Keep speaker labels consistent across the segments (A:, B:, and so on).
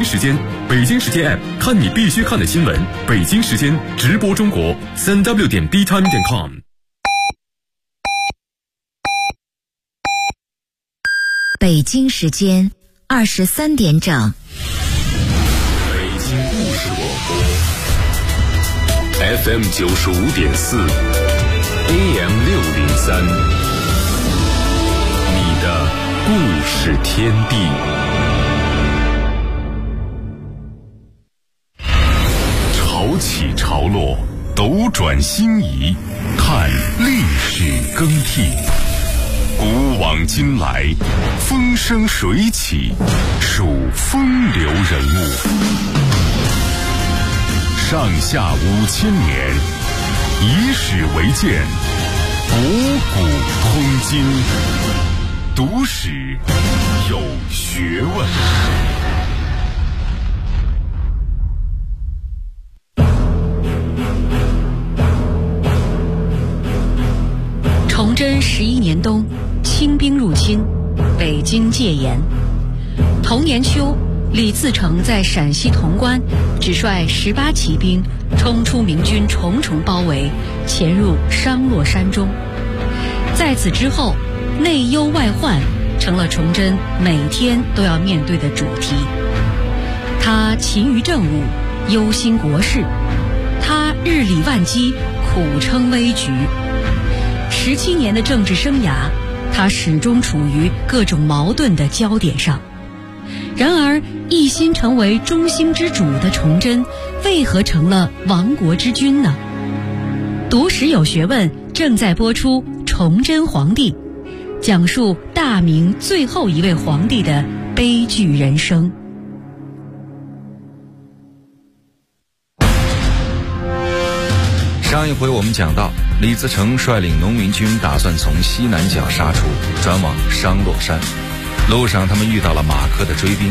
A: 时间，北京时间 App 看你必须看的新闻，北京时间直播中国，3w.btime.com。
B: 北京时间23点整。
A: 北京故事广播 FM 95.4 AM 603，你的故事天地。潮起潮落，斗转星移，看历史更替。古往今来，风生水起，数风流人物。上下5000年，以史为鉴，博古通今，读史有学问。
C: 崇祯11年冬，清兵入侵，北京戒严。同年秋，李自成在陕西潼关只率18骑兵冲出明军重重包围，潜入商洛山中。在此之后，内忧外患成了崇祯每天都要面对的主题。他勤于政务，忧心国事；他日理万机，苦撑危局。17年的政治生涯，他始终处于各种矛盾的焦点上。然而，一心成为中兴之主的崇祯，为何成了亡国之君呢？读史有学问正在播出《崇祯皇帝》，讲述大明最后一位皇帝的悲剧人生。
D: 上一回我们讲到，李自成率领农民军打算从西南角杀出，转往商洛山。路上他们遇到了马科的追兵。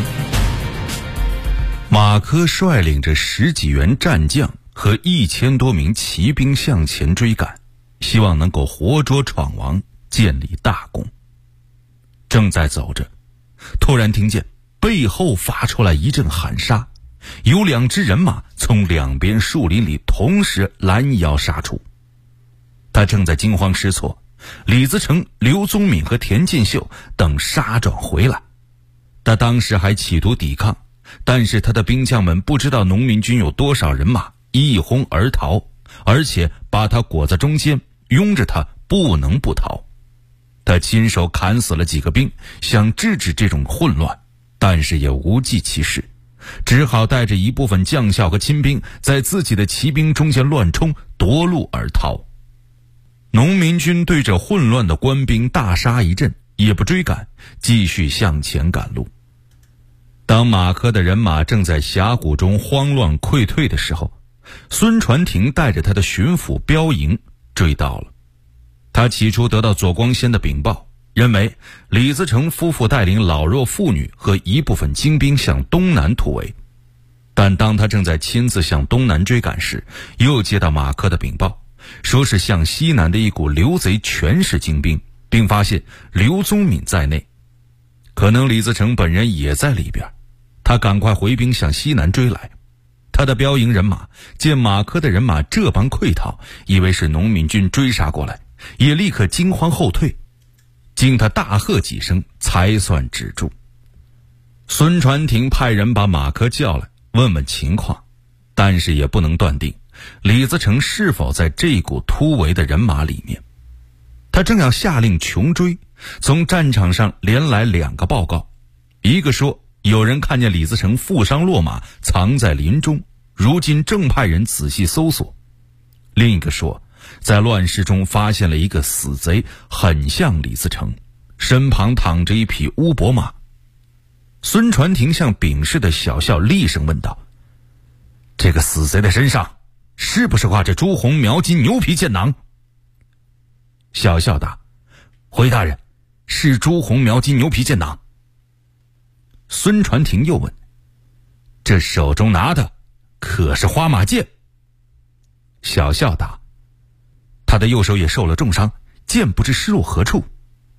D: 马科率领着10几员战将和1000多名骑兵向前追赶，希望能够活捉闯王，建立大功。正在走着，突然听见背后发出来一阵喊杀，有2支人马从两边树林里同时拦腰杀出。他正在惊慌失措，李自成、刘宗敏和田进秀等杀转回来。他当时还企图抵抗，但是他的兵将们不知道农民军有多少人马，一哄而逃，而且把他裹在中间，拥着他不能不逃。他亲手砍死了几个兵，想制止这种混乱，但是也无济其事，只好带着一部分将校和亲兵在自己的骑兵中间乱冲，夺路而逃。农民军对着混乱的官兵大杀一阵，也不追赶，继续向前赶路。当马科的人马正在峡谷中慌乱溃退的时候，孙传庭带着他的巡抚标营追到了。他起初得到左光先的禀报，认为李自成夫妇带领老弱妇女和一部分精兵向东南突围。但当他正在亲自向东南追赶时，又接到马科的禀报，说是向西南的一股刘贼全是精兵，并发现刘宗敏在内。可能李自成本人也在里边，他赶快回兵向西南追来。他的标营人马见马科的人马这般溃逃，以为是农民军追杀过来，也立刻惊慌后退。经他大喝几声，才算止住。孙传庭派人把马科叫来问问情况，但是也不能断定李自成是否在这股突围的人马里面。他正要下令穷追，从战场上连来2个报告，一个说有人看见李自成负伤落马藏在林中，如今正派人仔细搜索。另一个说在乱世中发现了一个死贼，很像李自成，身旁躺着一匹乌騃马。孙传庭向秉事的小校厉声问道：这个死贼的身上是不是挂着朱红描金牛皮箭囊？小校答：回大人，是朱红描金牛皮箭囊。孙传庭又问：这手中拿的可是花马剑？小校答：他的右手也受了重伤，剑不知失落何处。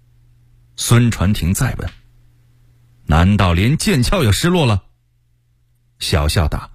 D: 孙传庭再问：难道连剑鞘也失落了？ 小笑答：“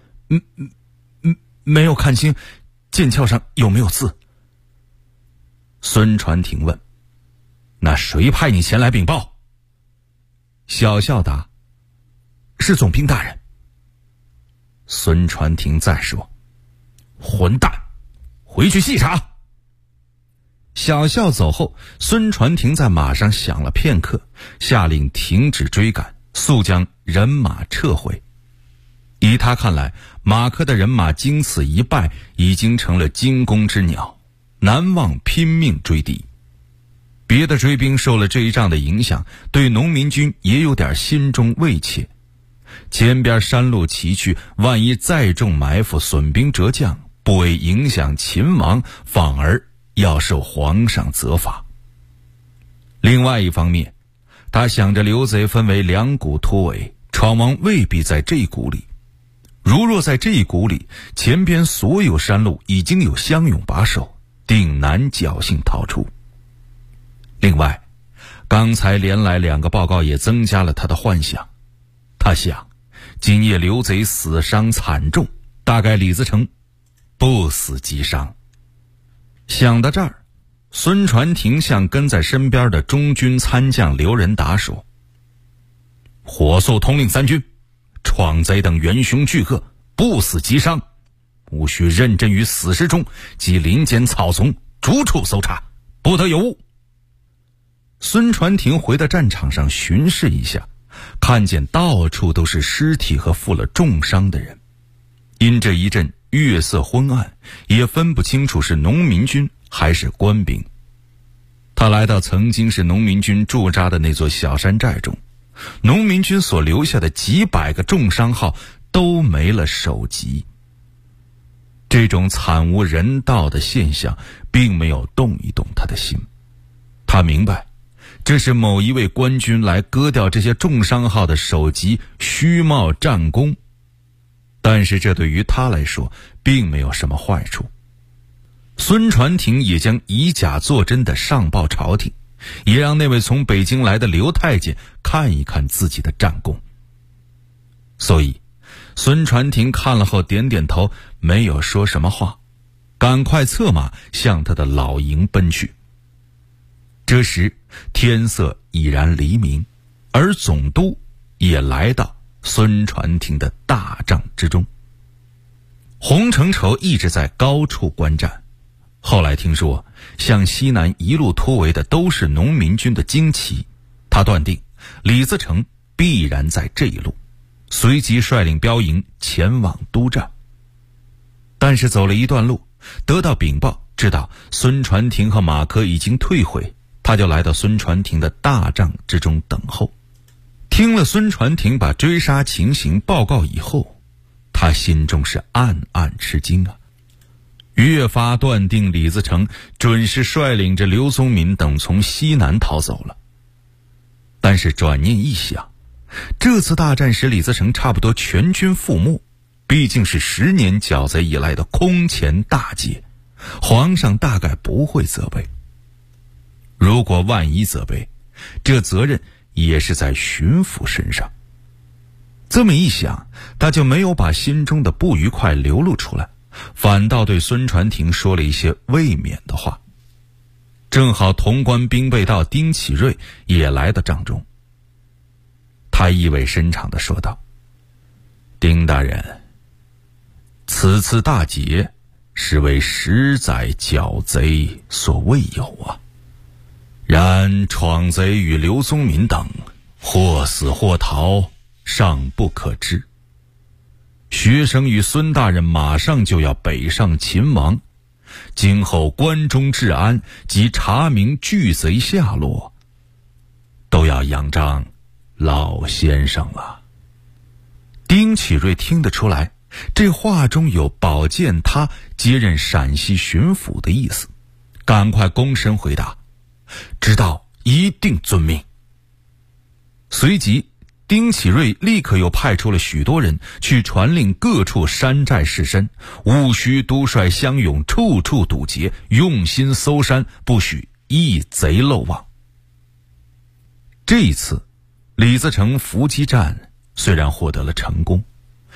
D: 没有看清剑鞘上有没有字。”孙传庭问：“那谁派你前来禀报？”小笑答：“是总兵大人。”孙传庭再说：“混蛋，回去细查。”小笑走后，孙传庭在马上想了片刻，下令停止追赶，速将人马撤回。以他看来，马科的人马经此一败，已经成了惊弓之鸟，难望拼命追敌。别的追兵受了这一仗的影响，对农民军也有点心中畏怯。前边山路崎岖，万一再中埋伏，损兵折将，不为影响秦王，反而要受皇上责罚。另外一方面，他想着刘贼分为2股突围，闯王未必在这股里。如若在这股里，前边所有山路已经有乡勇把守，定难侥幸逃出。另外，刚才连来2个报告也增加了他的幻想。他想，今夜刘贼死伤惨重，大概李自成不死即伤。想到这儿，孙传庭向跟在身边的中军参将刘仁达说：“火速统领3军，闯贼等元凶巨恶，不死即伤，务须认真于死尸中及林间草丛逐处搜查，不得有误。”孙传庭回到战场上巡视一下，看见到处都是尸体和负了重伤的人。因这一阵月色昏暗，也分不清楚是农民军还是官兵。他来到曾经是农民军驻扎的那座小山寨中，农民军所留下的几百个重伤号都没了首级。这种惨无人道的现象并没有动一动他的心。他明白，这是某一位官军来割掉这些重伤号的首级，虚冒战功。但是这对于他来说并没有什么坏处。孙传庭也将以假作真的上报朝廷，也让那位从北京来的刘太监看一看自己的战功。所以孙传庭看了后点点头，没有说什么话，赶快策马向他的老营奔去。这时天色已然黎明，而总督也来到孙传庭的大帐之中。洪承畴一直在高处观战，后来听说向西南一路突围的都是农民军的精骑，他断定李自成必然在这一路，随即率领标营前往督战。但是走了一段路，得到禀报，知道孙传庭和马科已经退回，他就来到孙传庭的大帐之中等候。听了孙传庭把追杀情形报告以后，他心中是暗暗吃惊啊，越发断定李自成准是率领着刘宗敏等从西南逃走了。但是转念一想，这次大战使李自成差不多全军覆没，毕竟是10年剿贼以来的空前大捷，皇上大概不会责备。如果万一责备，这责任也是在巡抚身上。这么一想，他就没有把心中的不愉快流露出来，反倒对孙传庭说了一些慰勉的话。正好潼关兵备道丁启瑞也来到帐中，他意味深长地说道：“丁大人，此次大捷是为10载剿贼所未有啊。然闯贼与刘宗敏等或死或逃，尚不可知。学生与孙大人马上就要北上秦王，今后关中治安及查明巨贼下落，都要仰仗老先生了。”丁启瑞听得出来，这话中有保荐他接任陕西巡抚的意思，赶快躬身回答：“知道，一定遵命。”随即丁启瑞立刻又派出了许多人去传令各处山寨士绅，务须督率乡勇处处堵截，用心搜山，不许一贼漏网。这一次李自成伏击战虽然获得了成功，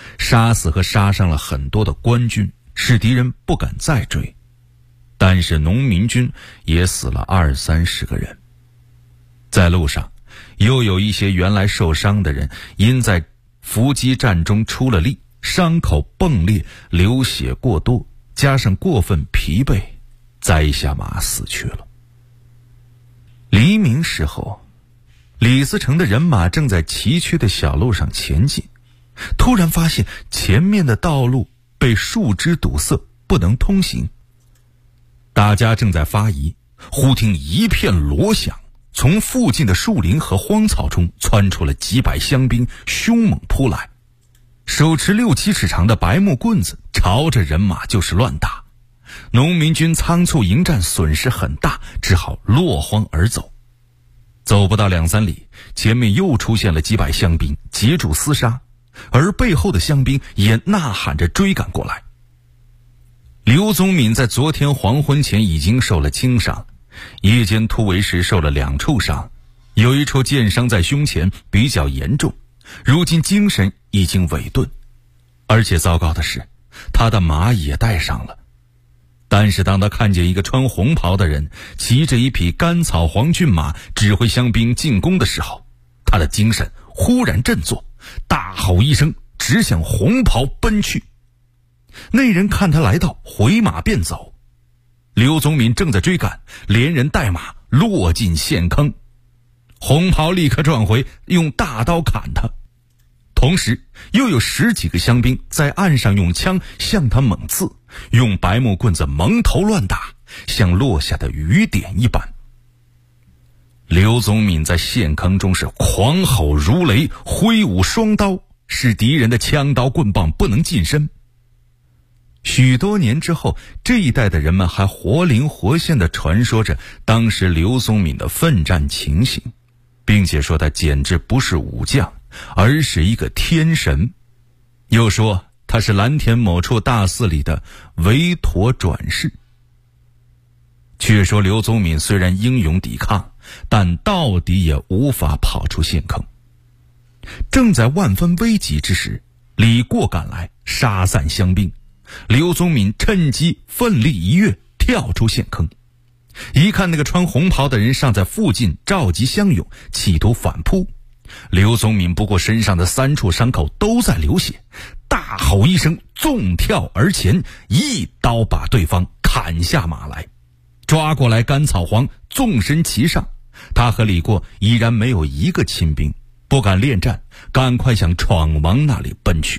D: 杀死和杀伤了很多的官军，使敌人不敢再追。但是农民军也死了20-30个人。在路上，又有一些原来受伤的人，因在伏击战中出了力，伤口迸裂，流血过多，加上过分疲惫，栽下马死去了。黎明时候，李自成的人马正在崎岖的小路上前进，突然发现前面的道路被树枝堵塞，不能通行。大家正在发疑，忽听一片锣响，从附近的树林和荒草中窜出了几百乡兵，凶猛扑来，手持6-7尺长的白木棍子，朝着人马就是乱打。农民军仓促迎战，损失很大，只好落荒而走。走不到2-3里，前面又出现了几百乡兵，截住厮杀，而背后的乡兵也呐喊着追赶过来。刘宗敏在昨天黄昏前已经受了轻伤，夜间突围时受了2处伤，有一处箭伤在胸前，比较严重，如今精神已经萎顿，而且糟糕的是，他的马也带上了。但是当他看见一个穿红袍的人骑着一匹甘草黄骏马指挥乡兵进攻的时候，他的精神忽然振作，大吼一声，直向红袍奔去。那人看他来到，回马便走。刘宗敏正在追赶，连人带马落进陷坑。红袍立刻转回，用大刀砍他，同时又有10几个乡兵在岸上用枪向他猛刺，用白木棍子蒙头乱打，像落下的雨点一般。刘宗敏在陷坑中是狂吼如雷，挥舞双刀，使敌人的枪刀棍棒不能近身。许多年之后，这一代的人们还活灵活现地传说着当时刘宗敏的奋战情形，并且说他简直不是武将，而是一个天神。又说他是蓝田某处大寺里的韦陀转世。却说刘宗敏虽然英勇抵抗，但到底也无法跑出陷坑。正在万分危急之时，李过赶来，杀散乡兵。刘宗敏趁机奋力一跃，跳出陷坑。一看那个穿红袍的人尚在附近召集乡勇，企图反扑。刘宗敏不过身上的3处伤口都在流血，大吼一声，纵跳而前，一刀把对方砍下马来，抓过来甘草黄纵身骑上。他和李过已然没有一个亲兵，不敢恋战，赶快向闯王那里奔去。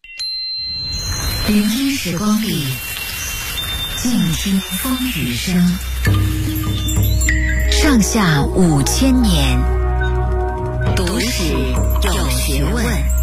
B: 聆听时光里，静听风雨声。上下5000年，读史有学问。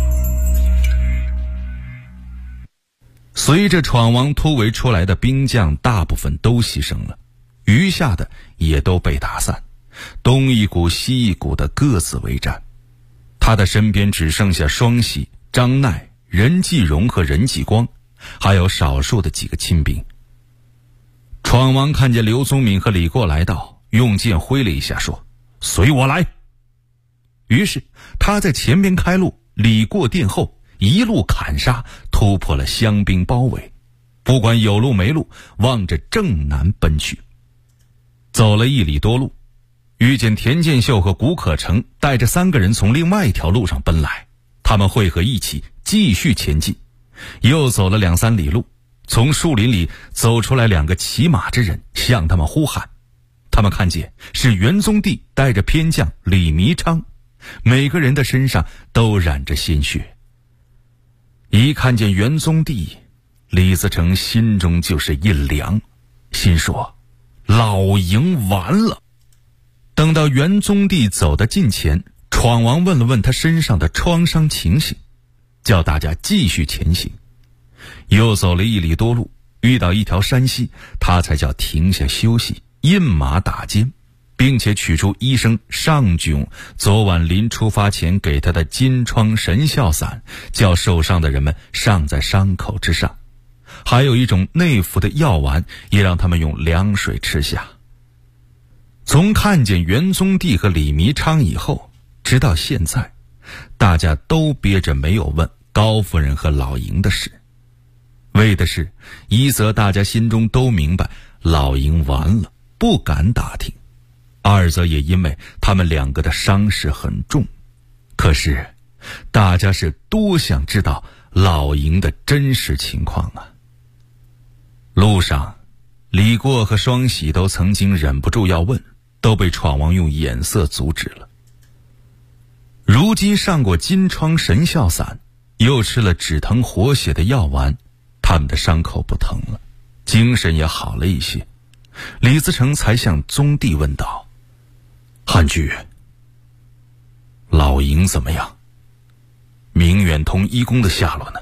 D: 随着闯王突围出来的兵将大部分都牺牲了，余下的也都被打散，东一股西一股的各自为战。他的身边只剩下双喜、张鼐、任继荣和任继光，还有少数的几个亲兵。闯王看见刘宗敏和李过来到，用剑挥了一下，说：“随我来。”于是他在前边开路，李过殿后，一路砍杀，突破了乡兵包围，不管有路没路，望着正南奔去。走了1里多路，遇见田建秀和谷可成带着3个人从另外一条路上奔来，他们汇合一起继续前进。又走了2-3里路，从树林里走出来2个骑马之人，向他们呼喊。他们看见是元宗帝带着偏将李弥昌，每个人的身上都染着鲜血。一看见元宗帝，李自成心中就是一凉，心说老营完了。等到元宗帝走得近前，闯王问了问他身上的创伤情形，叫大家继续前行。又走了1里多路，遇到一条山溪，他才叫停下休息，印马打尖，并且取出医生尚炯昨晚临出发前给他的金疮神效散，叫受伤的人们上在伤口之上。还有一种内服的药丸，也让他们用凉水吃下。从看见元宗帝和李弥昌以后，直到现在，大家都憋着没有问， 高夫人和老营的事。为的是一则大家心中都明白老营完了，不敢打听；二则也因为他们两个的伤势很重。可是大家是多想知道老营的真实情况啊。路上李过和双喜都曾经忍不住要问，都被闯王用眼色阻止了。如今上过金疮神效散，又吃了止疼活血的药丸，他们的伤口不疼了，精神也好了一些。李自成才向宗弟问道：汉居，老营怎么样？明远同一公的下落呢？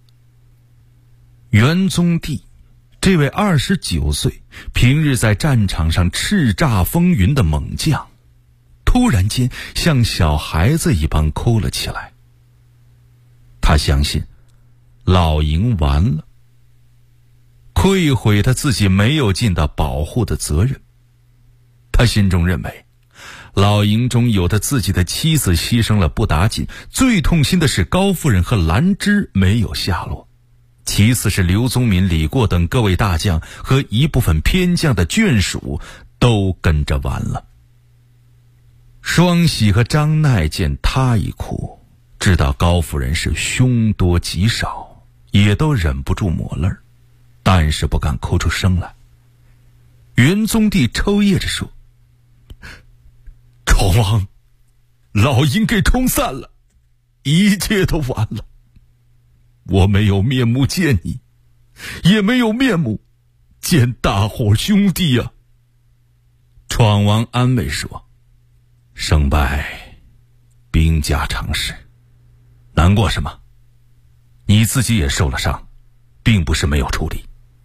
D: 元宗帝这位29岁平日在战场上叱咤风云的猛将，突然间像小孩子一般哭了起来。他相信老营完了，愧悔他自己没有尽到保护的责任。他心中认为老营中有的自己的妻子牺牲了不打紧，最痛心的是高夫人和兰芝没有下落，其次是刘宗敏、李过等各位大将和一部分偏将的眷属都跟着完了。双喜和张鼐见他一哭，知道高夫人是凶多吉少，也都忍不住抹泪儿，但是不敢哭出声来。元宗帝抽噎着说：闯王，老营给冲散了，一切都完了。我没有面目见你，也没有面目见大伙兄弟啊。闯王安慰说：胜败兵家常事，难过什么？你自己也受了伤，并不是没有处理。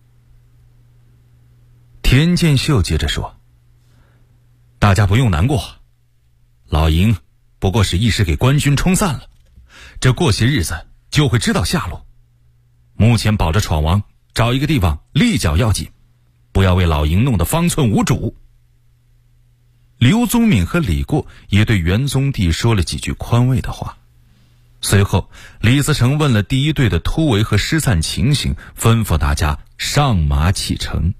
D: 田建秀接着说：大家不用难过，老营不过是一时给官军冲散了，这过些日子就会知道下落。目前保着闯王，找一个地方立脚要紧，不要为老营弄得方寸无主。刘宗敏和李过也对元宗帝说了几句宽慰的话。随后李自成问了第一队的突围和失散情形，吩咐大家上马启程。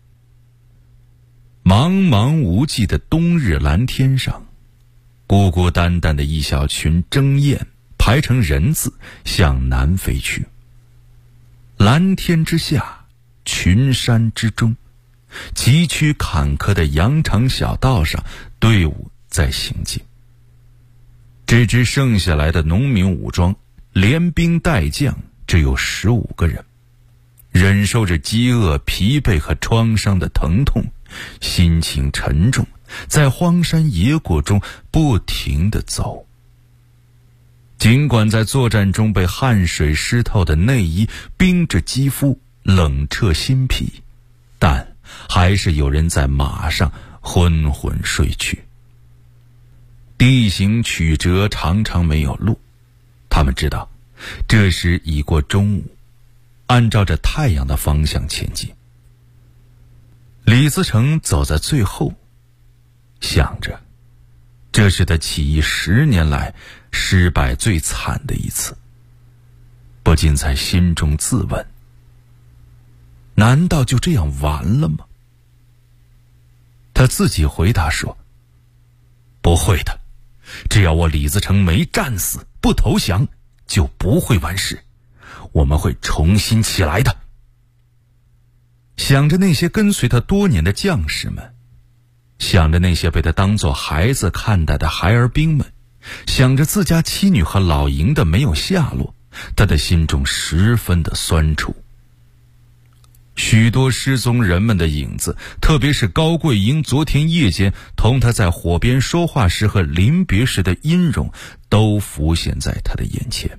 D: 茫茫无际的冬日蓝天上，孤孤单单的一小群征雁排成人字向南飞去。蓝天之下，群山之中，崎岖坎坷的羊肠小道上，队伍在行进。这支剩下来的农民武装连兵带将只有15个人，忍受着饥饿、疲惫和创伤的疼痛，心情沉重，在荒山野谷中不停地走。尽管在作战中被汗水湿透的内衣冰着肌肤，冷彻心脾，但还是有人在马上昏昏睡去。地形曲折，常常没有路，他们知道这时已过中午，按照着太阳的方向前进。李自成走在最后，想着这是他起义10年来失败最惨的一次，不禁在心中自问：难道就这样完了吗？他自己回答说：不会的，只要我李自成没战死，不投降，就不会完事，我们会重新起来的。想着那些跟随他多年的将士们，想着那些被他当作孩子看待的孩儿兵们，想着自家妻女和老营的没有下落，他的心中十分的酸楚。许多失踪人们的影子，特别是高桂英昨天夜间同他在火边说话时和临别时的音容，都浮现在他的眼前。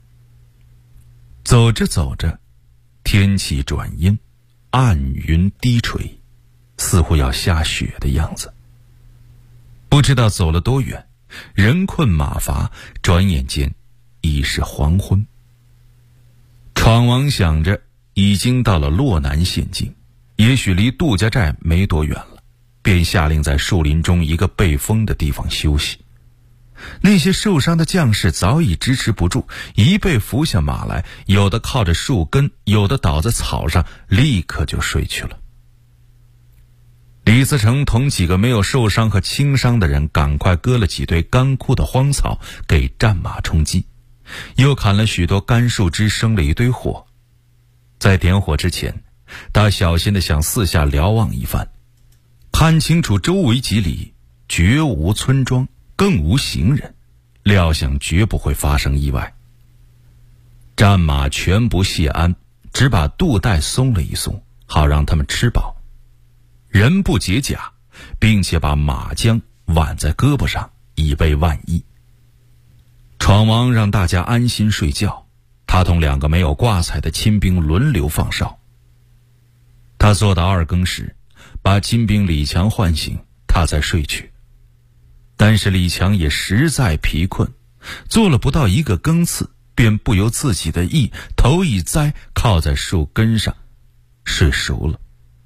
D: 走着走着，天气转阴，暗云低垂，似乎要下雪的样子。不知道走了多远，人困马乏，转眼间已是黄昏。闯王想着已经到了洛南县境，也许离杜家寨没多远了，便下令在树林中一个被风的地方休息。 那些受伤的将士早已支持不住，一被扶下马来，有的靠着树根，有的倒在草上，立刻就睡去了。李自成同几个没有受伤和轻伤的人赶快割了几堆干枯的荒草给战马充饥，又砍了许多干树枝生了一堆火。在点火之前，他小心地向四下瞭望一番，看清楚周围几里绝无村庄，更无行人，料想绝不会发生意外。战马全不谢鞍，只把肚带松了一松，好让他们吃饱。人不解甲，并且把马缰挽在胳膊上，以备万一。闯王让大家安心睡觉，他同2个没有挂彩的亲兵轮流放哨。他做到2更时，把亲兵李强唤醒，他再睡去。但是李强也实在疲困，做了不到1个更次，便不由自己的意，头一栽，靠在树根上睡熟了。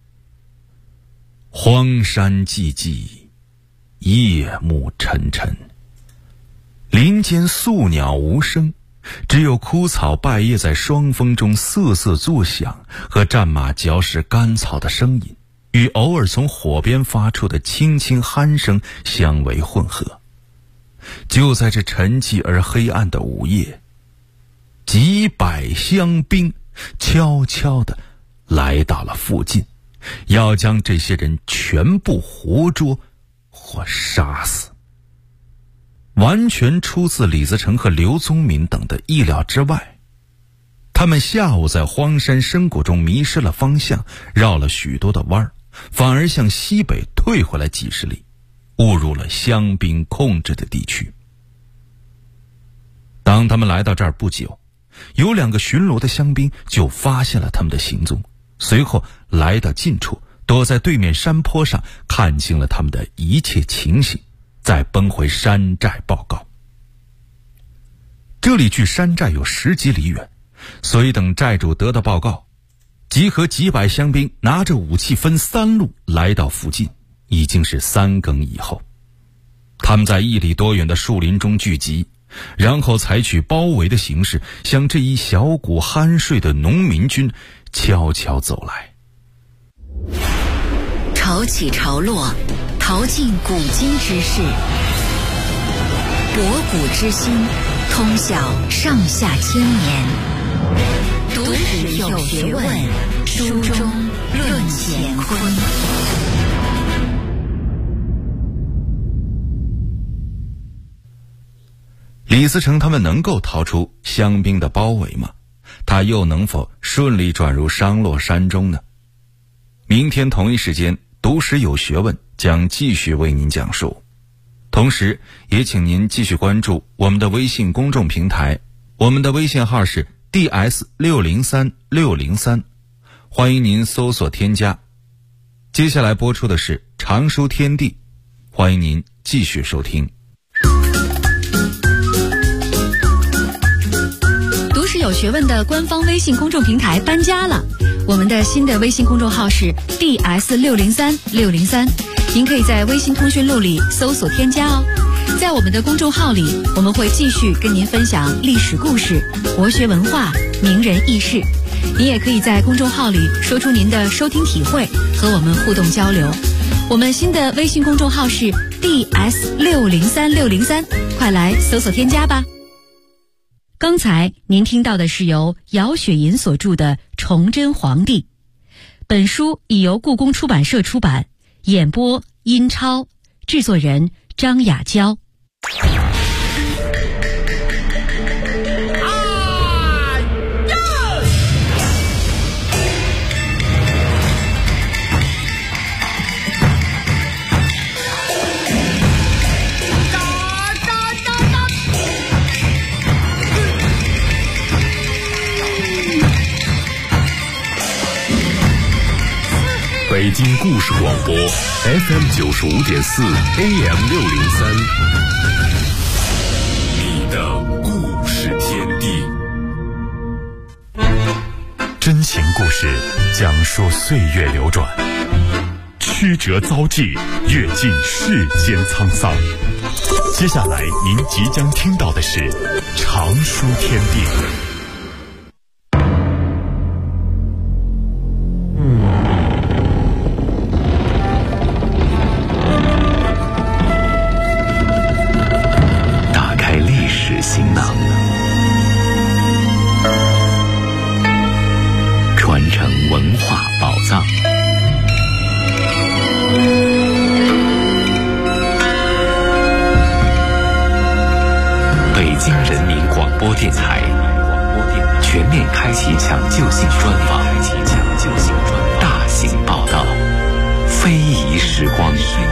D: 荒山寂寂，夜幕沉沉，林间宿鸟无声，只有枯草败叶在霜风中瑟瑟作响，和战马嚼食干草的声音，与偶尔从火边发出的轻轻鼾声相为混合。就在这沉寂而黑暗的午夜，几百乡兵悄悄地来到了附近，要将这些人全部活捉或杀死。完全出自李自成和刘宗敏等的意料之外。他们下午在荒山深谷中迷失了方向，绕了许多的弯儿，反而向西北退回来几十里，误入了湘兵控制的地区。当他们来到这儿不久，有2个巡逻的湘兵就发现了他们的行踪，随后来到近处，躲在对面山坡上，看清了他们的一切情形，再奔回山寨报告。这里距山寨有10几里远，所以等寨主得到报告，集合几百乡兵，拿着武器分3路来到附近，已经是3更以后。他们在1里多远的树林中聚集，然后采取包围的形式，向这一小股酣睡的农民军悄悄走来。
B: 潮起潮落，淘尽古今之事，博古之今，通晓上下千年。读史有学问，书中论乾坤。
D: 李自成他们能够逃出湘兵的包围吗？他又能否顺利转入商洛山中呢？明天同一时间，读史有学问将继续为您讲述。同时也请您继续关注我们的微信公众平台，我们的微信号是 DS603603，欢迎您搜索添加。接下来播出的是常书天地，欢迎您继续收听。
C: 读史有学问的官方微信公众平台搬家了，我们的新的微信公众号是 DS603603，您可以在微信通讯录里搜索添加哦。在我们的公众号里，我们会继续跟您分享历史故事、国学文化、名人轶事。您也可以在公众号里说出您的收听体会，和我们互动交流。我们新的微信公众号是 DS603603，快来搜索添加吧。刚才您听到的是由姚雪银所著的《崇祯皇帝》，本书已由故宫出版社出版，演播殷超，制作人张雅娇。
A: 北京故事广播 FM95.4 AM603， 你的故事天地。真情故事讲述岁月流转，曲折遭际，阅尽世间沧桑。 接下来您即将听到的是常书天地。
E: 打开历史行囊，传承文化宝藏。北京人民广播电台全面开启抢救性专访，大型报道，非遗时光。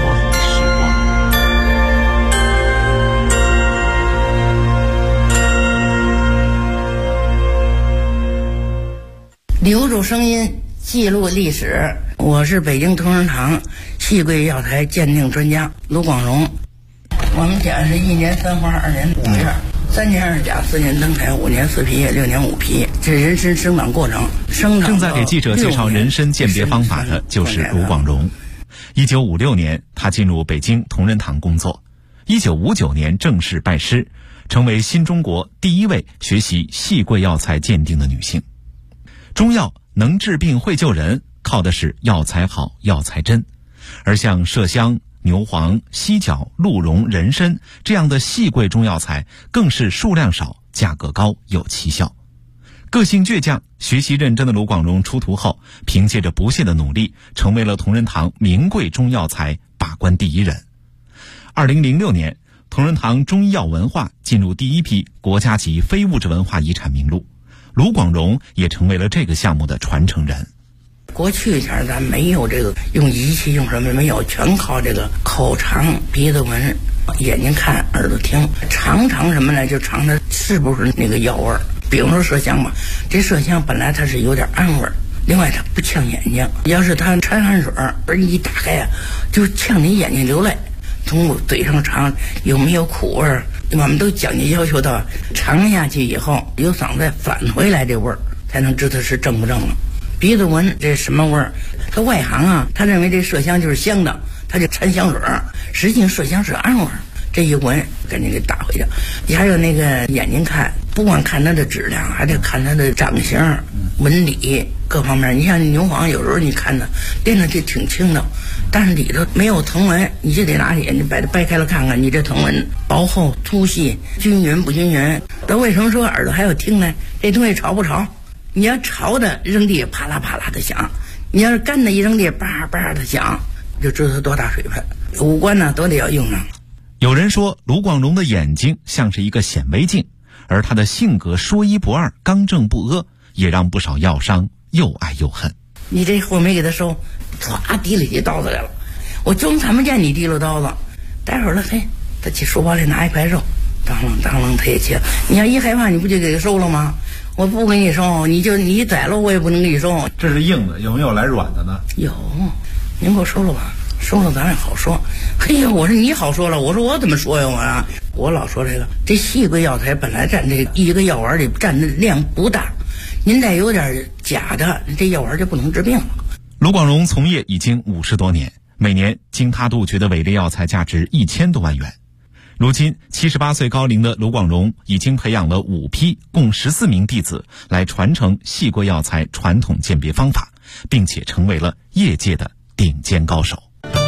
F: 留住声音，记录历史。我是北京同仁堂戏桂药材鉴定专家卢广荣。我们家是1年3花2年5月，3年2甲4年登台5年4批6年5批，这人参生长过程。
G: 正在给记者介绍人参鉴别方法的就是卢广荣。1956年，他进入北京同仁堂工作。1959年正式拜师，成为新中国第一位学习戏桂药材鉴定的女性。中药能治病会救人，靠的是药材好、药材真。而像麝香、牛黄、犀角、鹿茸、人参这样的细桂中药材，更是数量少、价格高、有奇效。个性倔强、学习认真的卢广荣出徒后，凭借着不懈的努力，成为了同仁堂名贵中药材把关第一人。2006年，同仁堂中医药文化进入第一批国家级非物质文化遗产名录，卢广荣也成为了这个项目的传承人。
F: 过去前咱没有这个用仪器用什么没有，全靠这个口尝、鼻子闻、眼睛看、耳朵听，尝什么呢？就尝它是不是那个药味儿。比如说麝香吧，这麝香本来它是有点氨味儿，另外它不呛眼睛。要是它掺汗水儿一打开呀，就呛你眼睛流泪。从嘴上尝有没有苦味儿，我们都讲究要求到尝下去以后由嗓子返回来这味儿，才能知道是正不正了。鼻子闻这什么味儿？他外行啊，他认为这麝香就是香的，他就掺香水儿，实际上麝香是氨味儿。这一闻赶紧给打回去。你还有那个眼睛看，不光看它的质量，还得看它的长相、纹理各方面。你像牛黄，有时候你看它练的就挺轻的，但是里头没有藤纹，你就得拿眼睛把它掰开了看看，你这藤纹薄厚、粗细、均匀不均匀。那为什么说耳朵还要听呢？这东西潮不潮？你要潮的扔地啪啦啪啦的响，你要是干的一扔地叭叭的响，就知道它多大水分。五官呢都得要用上。
G: 有人说卢广荣的眼睛像是一个显微镜，而他的性格说一不二、刚正不阿，也让不少药商又爱又恨。
F: 你这货没给他收，唰提了起刀子来了，我总看不见你提了刀子。待会儿了，嘿，他去书包里拿一块肉，当啷当啷他也切。你要一害怕，你不就给他收了吗？我不给你收，你宰了我也不能给你收。
H: 这是硬的，有没有来软的呢？
F: 有，您给我收了吧。收了咱也好说。嘿呀，我说你好说了，我说我怎么说呀？我老说这细桂药材本来占这一个药丸里占的量不大，您再有点假的，这药丸就不能治病了。
G: 卢广荣从业已经50多年，每年经他杜绝的伪劣药材价值1000多万元。如今78岁高龄的卢广荣已经培养了5批共14名弟子来传承细桂药材传统鉴别方法，并且成为了业界的顶尖高手。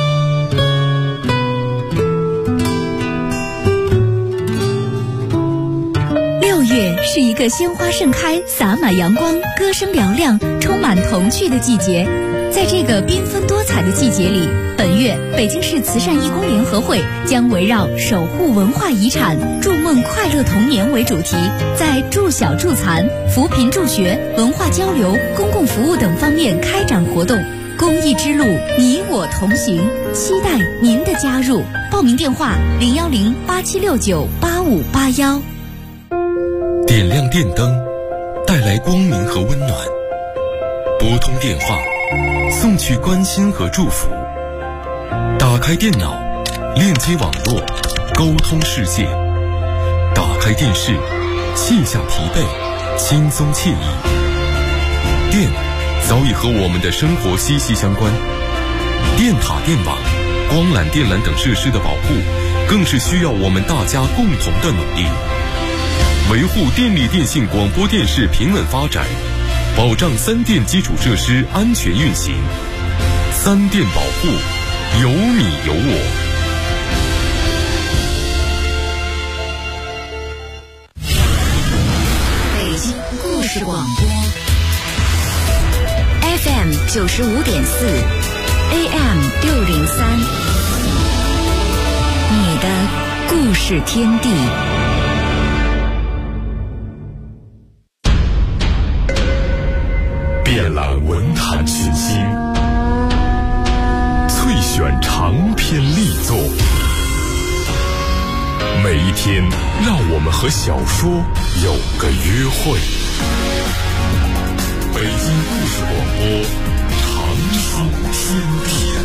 B: 6月是一个鲜花盛开、洒满阳光、歌声嘹亮、充满童趣的季节。在这个缤纷多彩的季节里，本月北京市慈善义工联合会将围绕守护文化遗产、筑梦快乐童年为主题，在助小助残、扶贫助学、文化交流、公共服务等方面开展活动。公益之路，你我同行，期待您的加入。报名电话：010-8769-8581。
A: 点亮电灯，带来光明和温暖；拨通电话，送去关心和祝福；打开电脑，链接网络，沟通世界；打开电视，卸下疲惫，轻松惬意。电早已和我们的生活息息相关，电塔、电网、光缆、电缆等设施的保护
I: 更是需要我们大家共同的努力。维护电力电信广播电视平稳发展，保障三电基础设施安全运行。三电保护，有你有我。
B: 北京故事广播 FM 95.4 AM 603，你的故事天地。
A: 遍览文坛群星，萃选长篇力作。每一天，让我们和小说有个约会。北京故事广播，长书天地。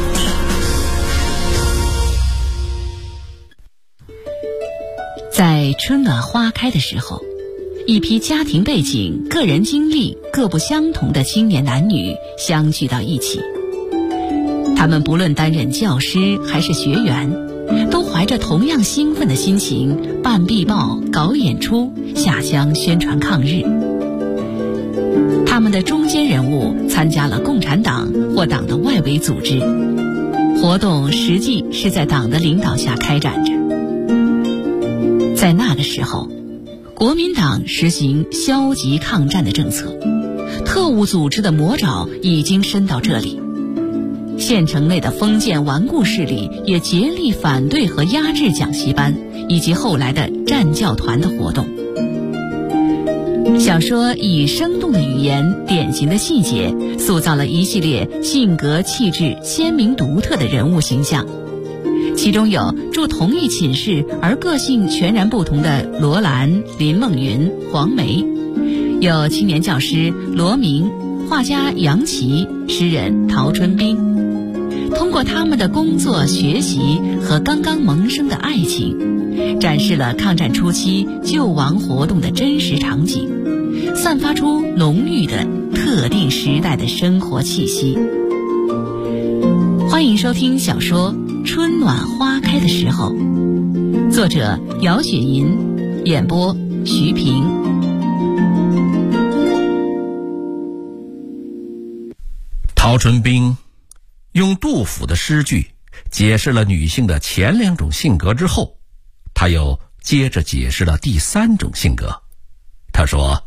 C: 在春暖花开的时候，一批家庭背景、个人经历各不相同的青年男女相聚到一起。他们不论担任教师还是学员，都怀着同样兴奋的心情办壁报、搞演出、下乡宣传抗日。他们的中坚人物参加了共产党或党的外围组织，活动实际是在党的领导下开展着。在那个时候，国民党实行消极抗战的政策，特务组织的魔爪已经伸到这里。县城内的封建顽固势力也竭力反对和压制讲习班以及后来的战教团的活动。小说以生动的语言、典型的细节，塑造了一系列性格气质鲜明独特的人物形象。其中有住同一寝室而个性全然不同的罗兰、林梦云、黄梅，有青年教师罗明、画家杨琦、诗人陶春冰。通过他们的工作、学习和刚刚萌生的爱情，展示了抗战初期救亡活动的真实场景，散发出浓郁的特定时代的生活气息。欢迎收听小说《春暖花开的时候》，作者姚雪银，演播徐平。
J: 陶春冰用杜甫的诗句解释了女性的前两种性格之后，他又接着解释了第三种性格。他说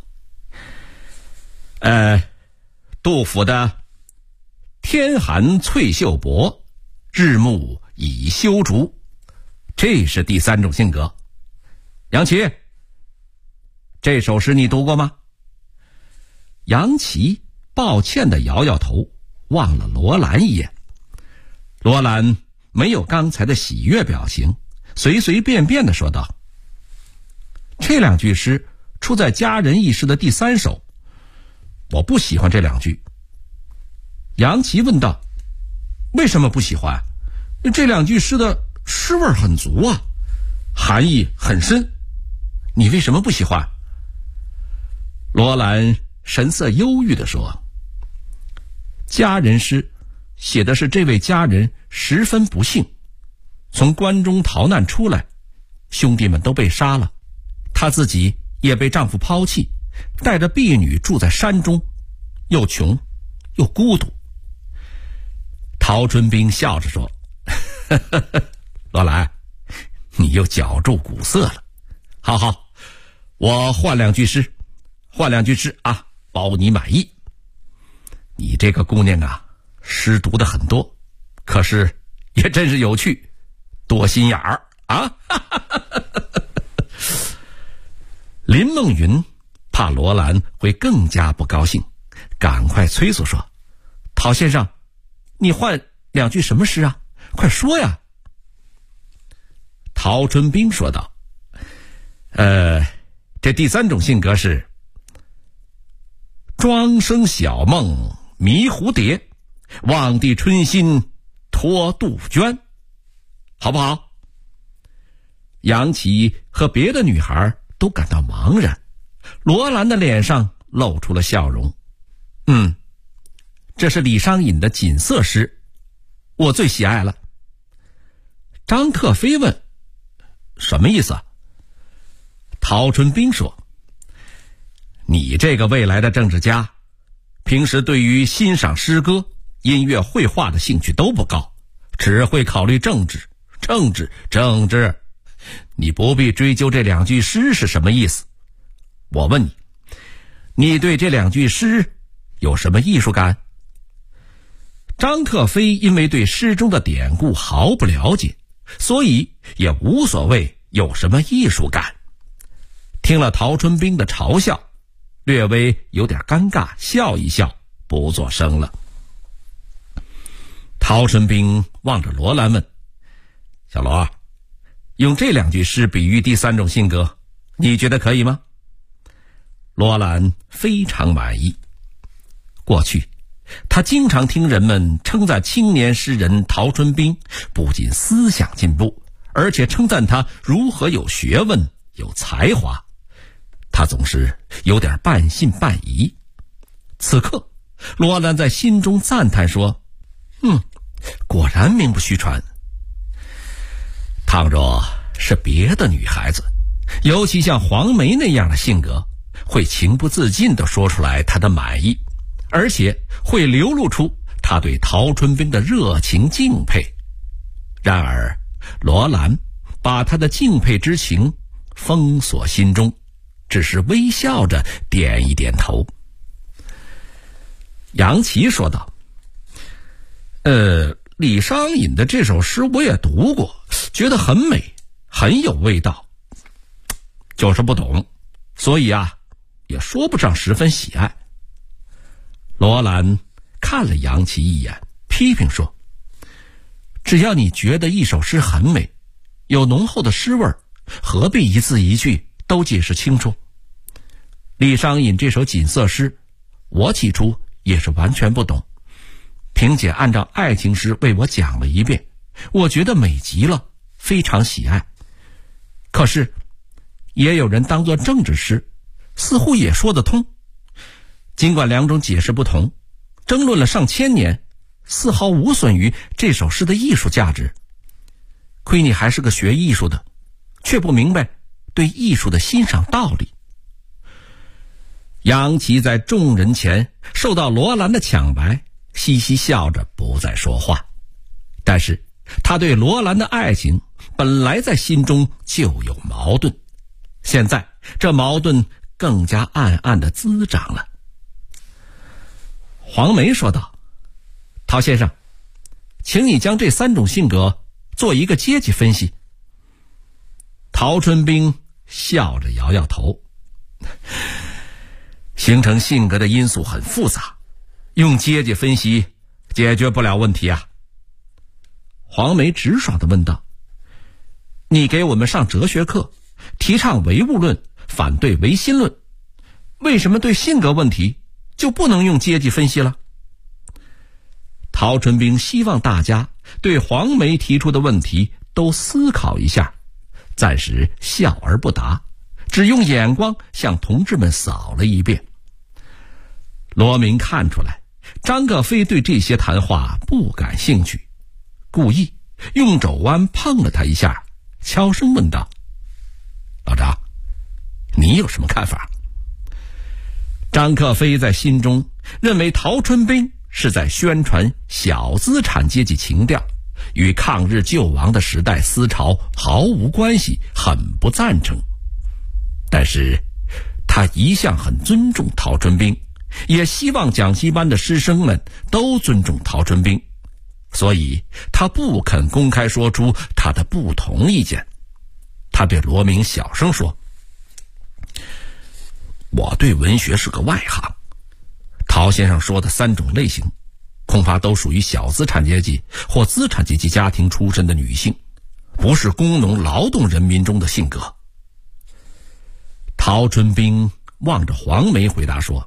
J: 杜甫的天寒翠袖薄，日暮已修竹，这是第三种性格。杨琦，这首诗你读过吗？杨琦抱歉地摇摇头，望了罗兰一眼。罗兰没有刚才的喜悦表情，随随便便地说道：这两句诗出在《佳人》一诗的第3首，我不喜欢这两句。杨琦问道：为什么不喜欢？这两句诗的诗味很足啊，含义很深，你为什么不喜欢？罗兰神色忧郁地说：佳人诗写的是这位佳人十分不幸，从关中逃难出来，兄弟们都被杀了，她自己也被丈夫抛弃，带着婢女住在山中，又穷又孤独。陶春冰笑着说：罗兰，你又矫揉古色了。好，我换两句诗啊，包你满意。你这个姑娘啊，诗读得很多，可是也真是有趣，多心眼儿啊。林梦云怕罗兰会更加不高兴，赶快催促说：陶先生，你换两句什么诗啊？快说呀。陶春冰说道：这第三种性格是庄生晓梦迷蝴蝶，望帝春心托杜鹃，好不好？杨琦和别的女孩都感到茫然，罗兰的脸上露出了笑容。这是李商隐的锦瑟诗，我最喜爱了。张克飞问： 什么意思啊？陶春冰说，你这个未来的政治家，平时对于欣赏诗歌、音乐、绘画的兴趣都不高，只会考虑政治。你不必追究这两句诗是什么意思。我问你，你对这两句诗有什么艺术感？张克飞因为对诗中的典故毫不了解，所以也无所谓有什么艺术感。听了陶春冰的嘲笑，略微有点尴尬，笑一笑，不作声了。陶春冰望着罗兰问，小罗，用这两句诗比喻第三种性格，你觉得可以吗？罗兰非常满意。过去他经常听人们称赞青年诗人陶春冰不仅思想进步，而且称赞他如何有学问有才华，他总是有点半信半疑。此刻罗兰在心中赞叹说，果然名不虚传。倘若是别的女孩子，尤其像黄梅那样的性格，会情不自禁地说出来她的满意，而且会流露出她对陶春冰的热情敬佩。然而罗兰把她的敬佩之情封锁心中，只是微笑着点一点头。杨琦说道，李商隐的这首诗我也读过，觉得很美，很有味道，就是不懂，所以也说不上十分喜爱。罗兰看了杨琦一眼，批评说，只要你觉得一首诗很美，有浓厚的诗味，何必一字一句都解释清楚？李商隐这首锦瑟诗，我起初也是完全不懂，萍姐按照爱情诗为我讲了一遍，我觉得美极了，非常喜爱。可是也有人当作政治诗，似乎也说得通。尽管两种解释不同，争论了上千年，丝毫无损于这首诗的艺术价值。亏你还是个学艺术的，却不明白对艺术的欣赏道理。杨琦在众人前受到罗兰的抢白，嘻嘻笑着不再说话。但是他对罗兰的爱情本来在心中就有矛盾，现在这矛盾更加暗暗地滋长了。黄梅说道，陶先生，请你将这三种性格做一个阶级分析。陶春冰笑着摇摇头，形成性格的因素很复杂，用阶级分析解决不了问题啊。黄梅直爽地问道，你给我们上哲学课，提倡唯物论，反对唯心论，为什么对性格问题就不能用阶级分析了？陶春冰希望大家对黄梅提出的问题都思考一下，暂时笑而不答，只用眼光向同志们扫了一遍。罗明看出来张克飞对这些谈话不感兴趣，故意用肘弯碰了他一下，悄声问道，老张，你有什么看法？张克飞在心中认为陶春冰是在宣传小资产阶级情调，与抗日救亡的时代思潮毫无关系，很不赞成。但是他一向很尊重陶春冰，也希望讲习班的师生们都尊重陶春冰，所以他不肯公开说出他的不同意见。他对罗明小声说，我对文学是个外行，陶先生说的三种类型恐怕都属于小资产阶级或资产阶级家庭出身的女性，不是工农劳动人民中的性格。陶春冰望着黄梅回答说，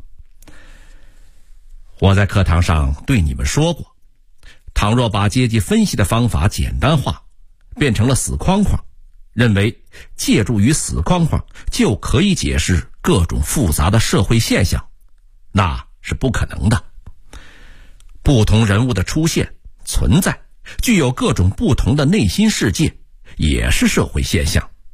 J: 我在课堂上对你们说过，倘若把阶级分析的方法简单化，变成了死框框，认为借助于死框框就可以解释各种复杂的社会现象，那是不可能的。不同人物的出现存在，具有各种不同的内心世界，也是社会现象，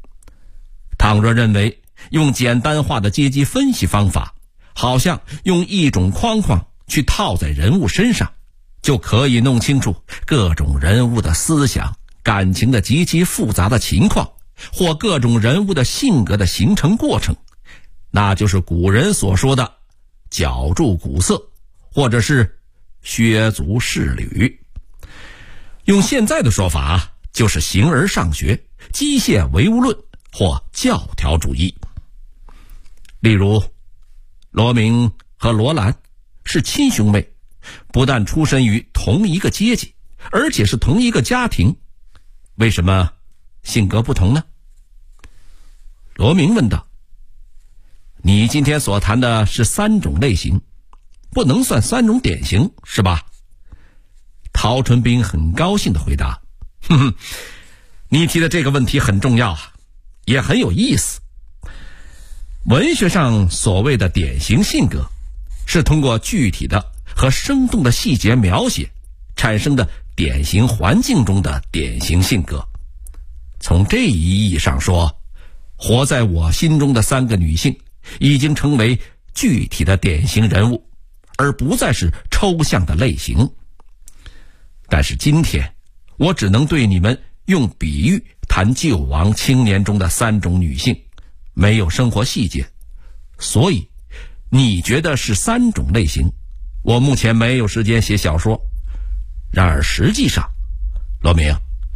J: 倘若认为用简单化的阶级分析方法，好像用一种框框去套在人物身上，就可以弄清楚各种人物的思想、感情的极其复杂的情况，或各种人物的性格的形成过程，那就是古人所说的矫注古色，或者是削足适履。用现在的说法，就是形而上学、机械唯物论或教条主义。例如，罗明和罗兰是亲兄妹，不但出身于同一个阶级，而且是同一个家庭，为什么性格不同呢？罗明问道：你今天所谈的是3种类型，不能算3种典型，是吧？陶春冰很高兴地回答：哼哼，你提的这个问题很重要啊，也很有意思。文学上所谓的典型性格，是通过具体的和生动的细节描写产生的典型环境中的典型性格。从这一意义上说，活在我心中的3个女性已经成为具体的典型人物，而不再是抽象的类型。但是今天我只能对你们用比喻谈救亡青年中的3种女性，没有生活细节，所以你觉得是3种类型，我目前没有时间写小说。然而实际上，罗明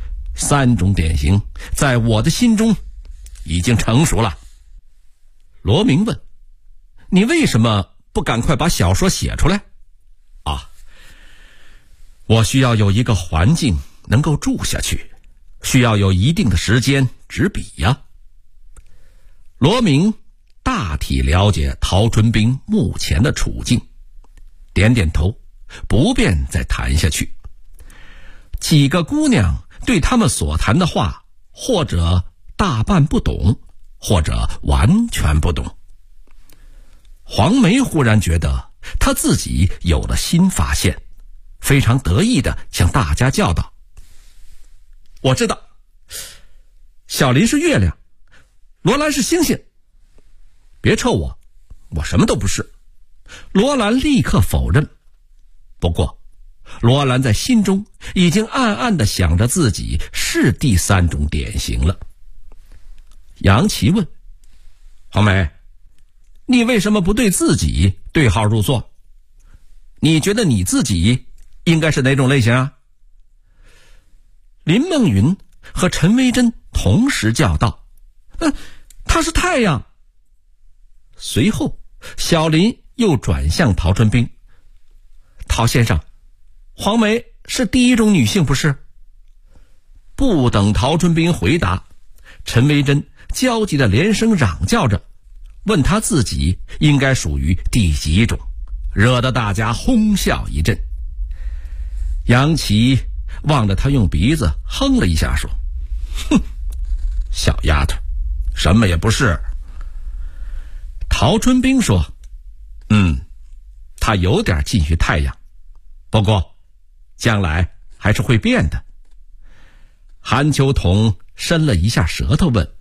J: ，3种典型在我的心中已经成熟了。罗明问：你为什么不赶快把小说写出来？啊，我需要有一个环境能够住下去，需要有一定的时间执笔呀。罗明大体了解陶春冰目前的处境，点点头，不便再谈下去。几个姑娘对他们所谈的话，或者大半不懂，或者完全不懂。黄梅忽然觉得她自己有了新发现，非常得意地向大家叫道：我知道，小林是月亮，罗兰是星星。别臭我，我什么都不是。罗兰立刻否认。不过罗兰在心中已经暗暗地想着自己是第3种典型了。杨琦问：黄梅，你为什么不对自己对号入座？你觉得你自己应该是哪种类型啊？林梦云和陈薇珍同时叫道：他是太阳。随后小林又转向陶春冰：陶先生，黄梅是第1种女性不是？不等陶春冰回答，陈薇珍焦急地连声嚷叫着，问他自己应该属于第几种，惹得大家哄笑一阵。杨琦望着他用鼻子哼了一下说：哼，小丫头，什么也不是。陶春冰说：他有点近于太阳，不过将来还是会变的。韩秋桐伸了一下舌头问：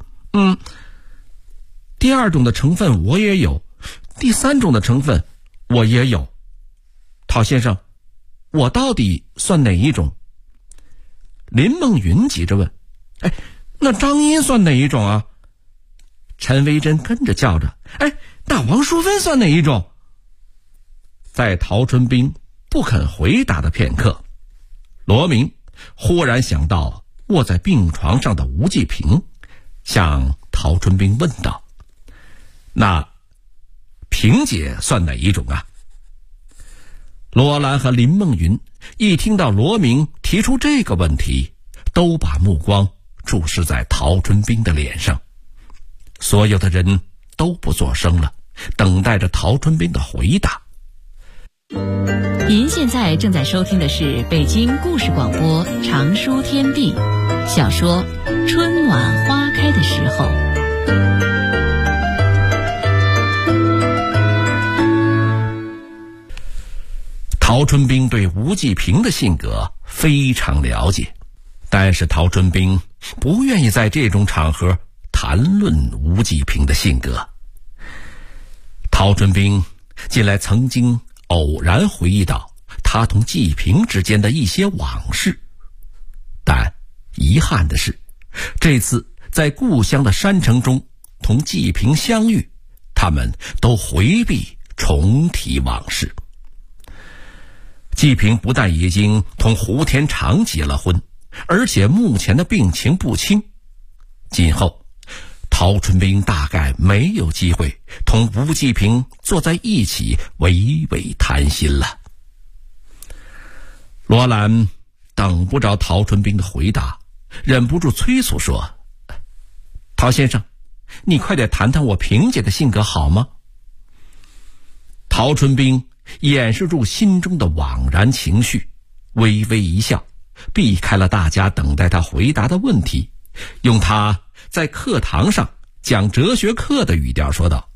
J: 第2种的成分我也有，第3种的成分我也有。陶先生，我到底算哪一种？林梦云急着问：那张茵算哪一种啊？陈薇珍跟着叫着：那王淑芬算哪一种？在陶春冰不肯回答的片刻，罗明忽然想到卧在病床上的吴继平，向陶春冰问道：那萍姐算哪一种啊？罗兰和林梦云一听到罗明提出这个问题，都把目光注视在陶春冰的脸上。所有的人都不作声了，等待着陶春冰的回答。
C: 您现在正在收听的是北京故事广播长书天地小说《春暖花开的时候》。
J: 陶春冰对吴继平的性格非常了解，但是陶春冰不愿意在这种场合谈论吴季平的性格。陶春冰近来曾经偶然回忆到他同季平之间的一些往事，但遗憾的是，这次在故乡的山城中同季平相遇，他们都回避重提往事。季平不但已经同胡天长结了婚，而且目前的病情不轻，今后陶春冰大概没有机会同吴季平坐在一起娓娓谈心了。罗兰等不着陶春冰的回答，忍不住催促说：陶先生，你快点谈谈我萍姐的性格好吗？陶春冰掩饰住心中的惘然情绪，微微一笑，避开了大家等待他回答的问题，用他在课堂上讲哲学课的语调说道：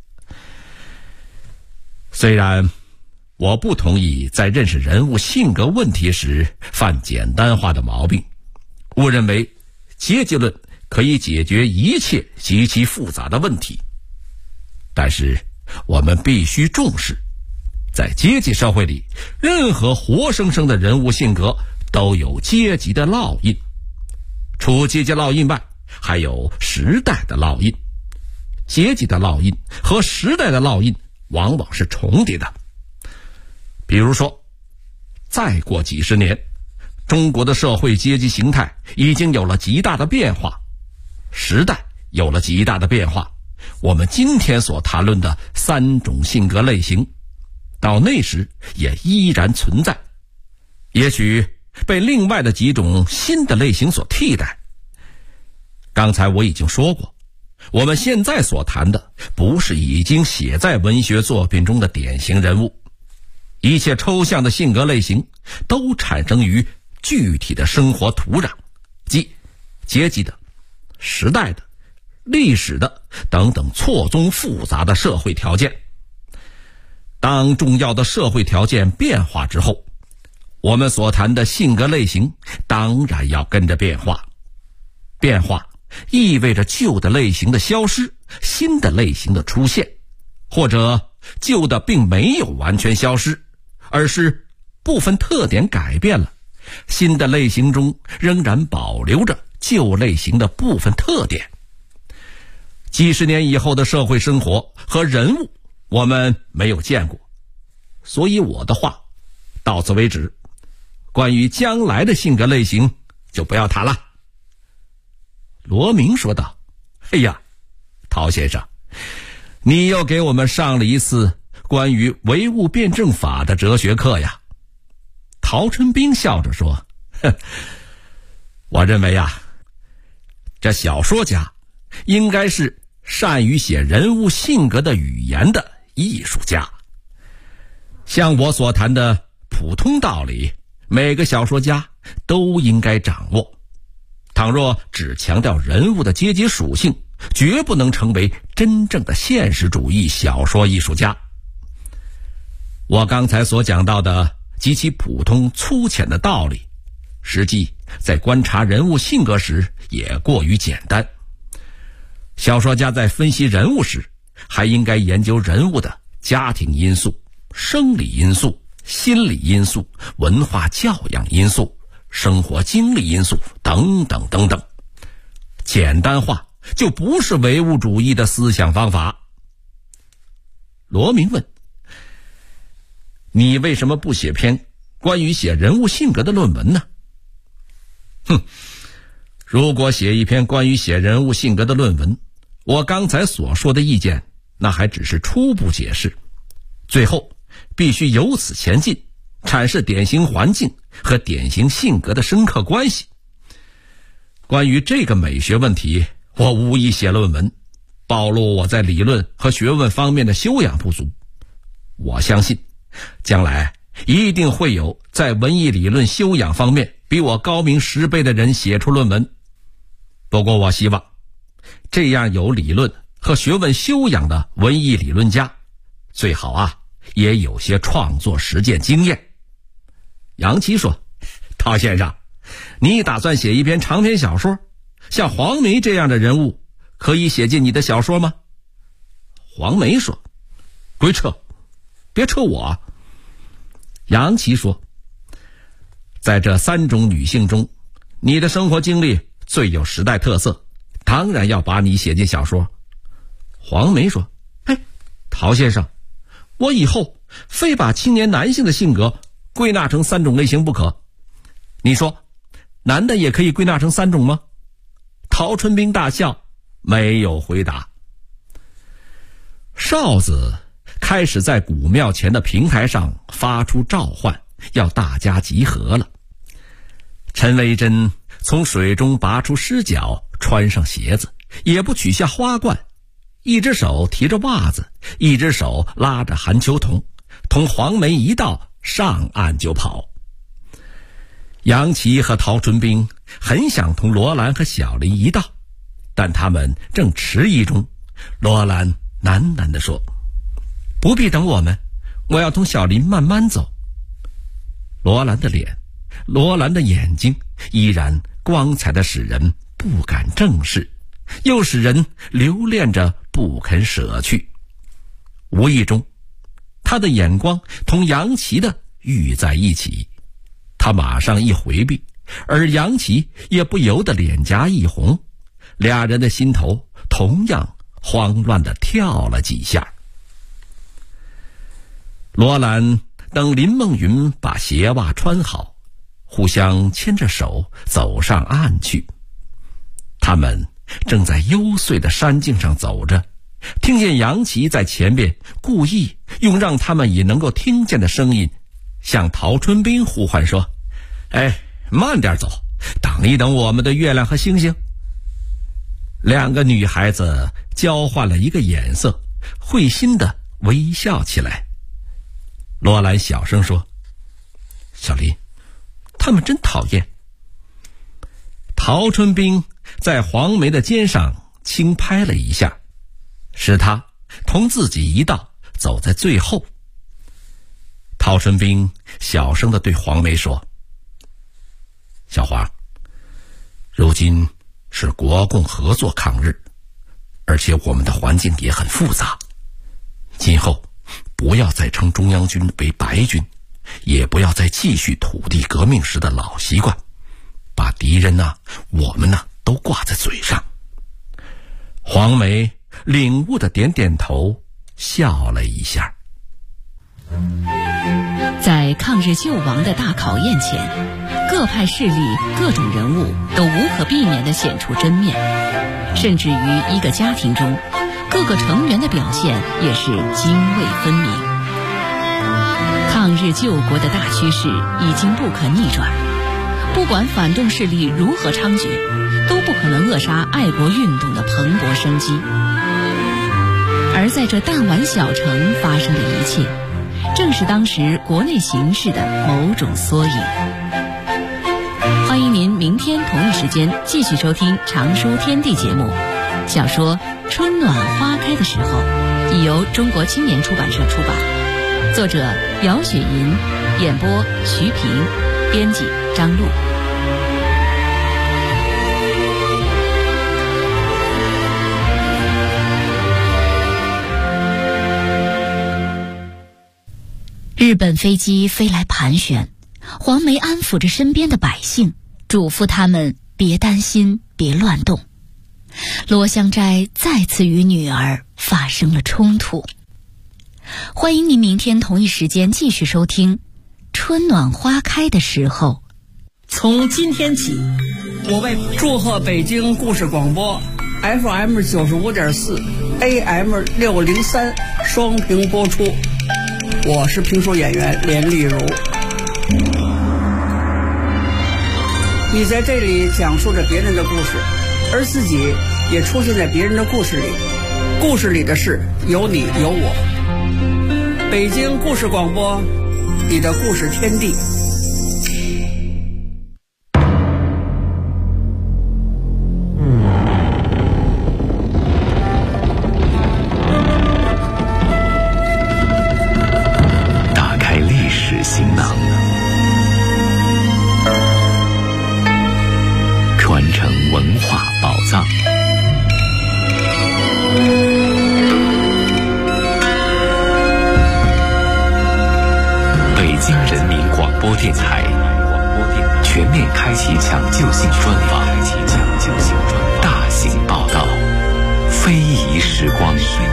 J: 虽然我不同意在认识人物性格问题时犯简单化的毛病，误认为阶级论可以解决一切极其复杂的问题，但是我们必须重视，在阶级社会里，任何活生生的人物性格都有阶级的烙印，除阶级烙印外，还有时代的烙印。阶级的烙印和时代的烙印往往是重叠的。比如说，再过几十年，中国的社会阶级形态已经有了极大的变化，时代有了极大的变化，我们今天所谈论的3种性格类型，到那时也依然存在，也许被另外的几种新的类型所替代。刚才我已经说过，我们现在所谈的不是已经写在文学作品中的典型人物，一切抽象的性格类型都产生于具体的生活土壤，即阶级的、时代的、历史的等等错综复杂的社会条件。当重要的社会条件变化之后，我们所谈的性格类型当然要跟着变化。变化意味着旧的类型的消失，新的类型的出现，或者旧的并没有完全消失，而是部分特点改变了，新的类型中仍然保留着旧类型的部分特点。几十年以后的社会生活和人物我们没有见过，所以我的话到此为止，关于将来的性格类型就不要谈了。罗明说道：哎呀，陶先生，你又给我们上了一次关于唯物辩证法的哲学课呀。陶春冰笑着说：我认为啊，这小说家应该是善于写人物性格的语言的艺术家。像我所谈的普通道理，每个小说家都应该掌握。倘若只强调人物的阶级属性，绝不能成为真正的现实主义小说艺术家。我刚才所讲到的极其普通粗浅的道理，实际在观察人物性格时也过于简单。小说家在分析人物时，还应该研究人物的家庭因素、生理因素、心理因素、文化教养因素、生活经历因素等等等等。简单化就不是唯物主义的思想方法。罗明问：你为什么不写篇关于写人物性格的论文呢？如果写一篇关于写人物性格的论文，我刚才所说的意见那还只是初步解释，最后必须由此前进，阐释典型环境和典型性格的深刻关系。关于这个美学问题，我无意写论文，暴露我在理论和学问方面的修养不足。我相信将来一定会有在文艺理论修养方面比我高明10倍的人写出论文。不过我希望这样有理论和学问修养的文艺理论家，最好啊也有些创作实践经验。杨琪说：陶先生，你打算写一篇长篇小说，像黄梅这样的人物可以写进你的小说吗？黄梅说：归撤，别撤我。杨琦说：在这3种女性中，你的生活经历最有时代特色，当然要把你写进小说。黄梅说：陶先生，我以后非把青年男性的性格归纳成3种类型不可。你说男的也可以归纳成3种吗？陶春冰大笑，没有回答。哨子开始在古庙前的平台上发出召唤，要大家集合了。陈维珍从水中拔出湿脚，穿上鞋子，也不取下花冠，一只手提着袜子，一只手拉着含秋筒，同黄梅一道上岸就跑。杨琦和陶春冰很想同罗兰和小林一道，但他们正迟疑中。罗兰喃喃地说：不必等我们，我要同小林慢慢走。罗兰的脸，罗兰的眼睛依然光彩的使人不敢正视，又使人留恋着不肯舍去。无意中，他的眼光同杨琦的遇在一起，他马上一回避，而杨琦也不由得脸颊一红，俩人的心头同样慌乱地跳了几下。罗兰等林梦云把鞋袜穿好，互相牵着手走上岸去。他们正在幽邃的山径上走着，听见杨琦在前边故意用让他们也能够听见的声音向陶春冰呼唤说：慢点走，等一等我们的月亮和星星。2个女孩子交换了一个眼色，会心地微笑起来。罗兰小声说：小林，他们真讨厌。陶春冰在黄梅的肩上轻拍了一下，使他同自己一道走在最后。陶春冰小声地对黄梅说：小华，如今是国共合作抗日，而且我们的环境也很复杂，今后不要再称中央军为白军，也不要再继续土地革命时的老习惯，把敌人我们都挂在嘴上。黄梅领悟的点点头，笑了一下。
C: 在抗日救亡的大考验前，各派势力、各种人物都无可避免地显出真面，甚至于一个家庭中，各个成员的表现也是泾渭分明。抗日救国的大趋势已经不可逆转，不管反动势力如何猖獗，都不可能扼杀爱国运动的蓬勃生机。而在这弹丸小城发生的一切，正是当时国内形势的某种缩影。欢迎您明天同一时间继续收听《常书天地》节目。小说《春暖花开的时候》已由中国青年出版社出版，作者姚雪银，演播徐平，编辑张璐。
B: 日本飞机飞来盘旋，黄梅安抚着身边的百姓，嘱咐他们别担心，别乱动。罗香斋再次与女儿发生了冲突。欢迎您明天同一时间继续收听《春暖花开的时候》。
F: 从今天起，我为祝贺北京故事广播 FM 95.4 AM 603双屏播出。我是评书演员连丽如。你在这里讲述着别人的故事，而自己也出现在别人的故事里，故事里的事有你有我。北京故事广播，你的故事天地。
E: 行囊，传承文化宝藏， 新人民广播电台全面开启抢救性专访，大型报道，非遗时光。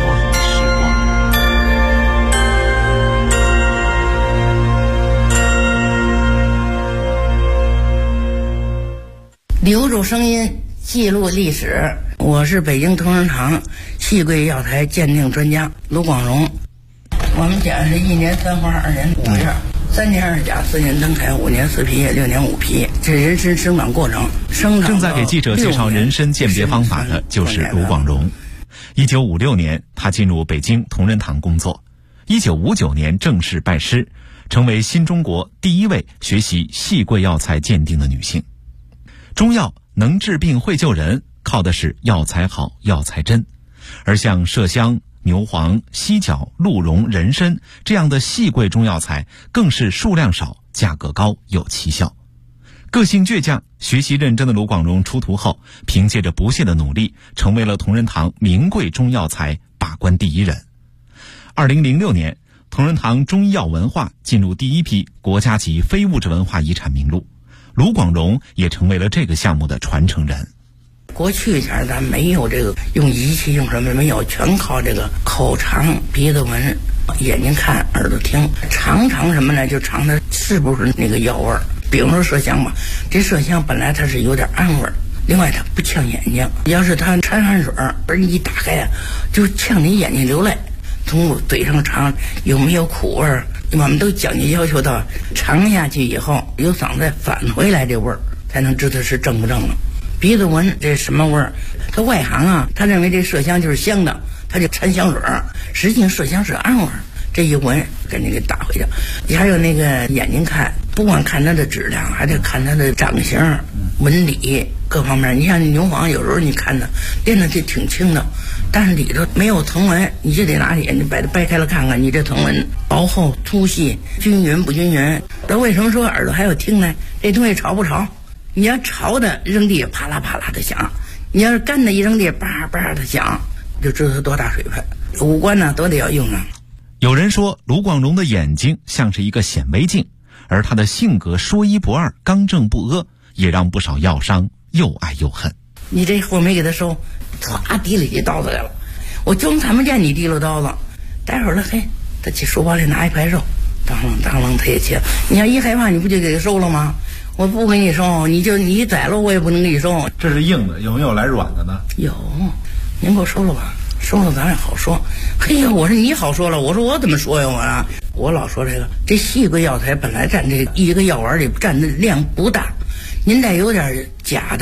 F: 留住声音，记录历史。我是北京同仁堂细桂药材鉴定专家卢广荣。我们讲是1年3花2年5叶，3年2甲4年灯台5年4皮6年5皮，这人参生长过程。
G: 正在给记者介绍人参鉴别方法的就是卢广荣。1956年，他进入北京同仁堂工作。1959年正式拜师，成为新中国第一位学习细桂药材鉴定的女性。中药能治病会救人，靠的是药材好药材真，而像麝香、牛黄、犀角、鹿茸、人参这样的细桂中药材更是数量少、价格高、有奇效。个性倔强、学习认真的卢广荣出徒后，凭借着不懈的努力，成为了同仁堂名贵中药材把关第一人。2006年，同仁堂中医药文化进入第一批国家级非物质文化遗产名录，卢广荣也成为了这个项目的传承人。
F: 过去前咱没有这个用仪器用什么没有，全靠这个口尝、鼻子闻、眼睛看、耳朵听，尝什么呢？就尝它是不是那个药味儿。比如说麝香吧，这麝香本来它是有点氨味儿，另外它不呛眼睛，要是它掺汗水而你一打开呀，就呛你眼睛流泪。从嘴上尝有没有苦味儿，我们都讲究要求到尝下去以后由嗓子返回来这味儿，才能知道是正不正了。鼻子闻这什么味儿？他外行啊，他认为这麝香就是香的，他就掺香水儿，实际上麝香是氨味儿。这一闻给你给打回去。你还有那个眼睛看，不光看它的质量，还得看它的长相、纹理各方面。你像牛黄，有时候你看它练的就挺轻的，但是里头没有层纹，你就得拿眼睛把它掰开了看看，你这层纹薄厚、粗细、均匀不均匀。那为什么说耳朵还要听呢？这东西潮不潮？你要潮的扔地啪啦啪啦的响，你要是干的一扔地叭叭的响，就知道它多大水分。五官呢都得要用上。
G: 有人说卢广荣的眼睛像是一个显微镜，而他的性格说一不二、刚正不阿，也让不少药商又爱又恨。
F: 你这货没给他收，唰提了起刀子来了，我就看不见你提了刀子。待会儿了，嘿，他去书包里拿一块肉，当啷当啷他也切。你要一害怕，你不就给他收了吗？我不给你收，你宰了我也不能给你收。
H: 这是硬的，有没有来软的呢？
F: 有，您给我收了吧。收了咱也好说。嘿呀，我说你好说了，我说我怎么说呀？我老说这细桂药材本来占这一个药丸里占的量不大，您再有点假的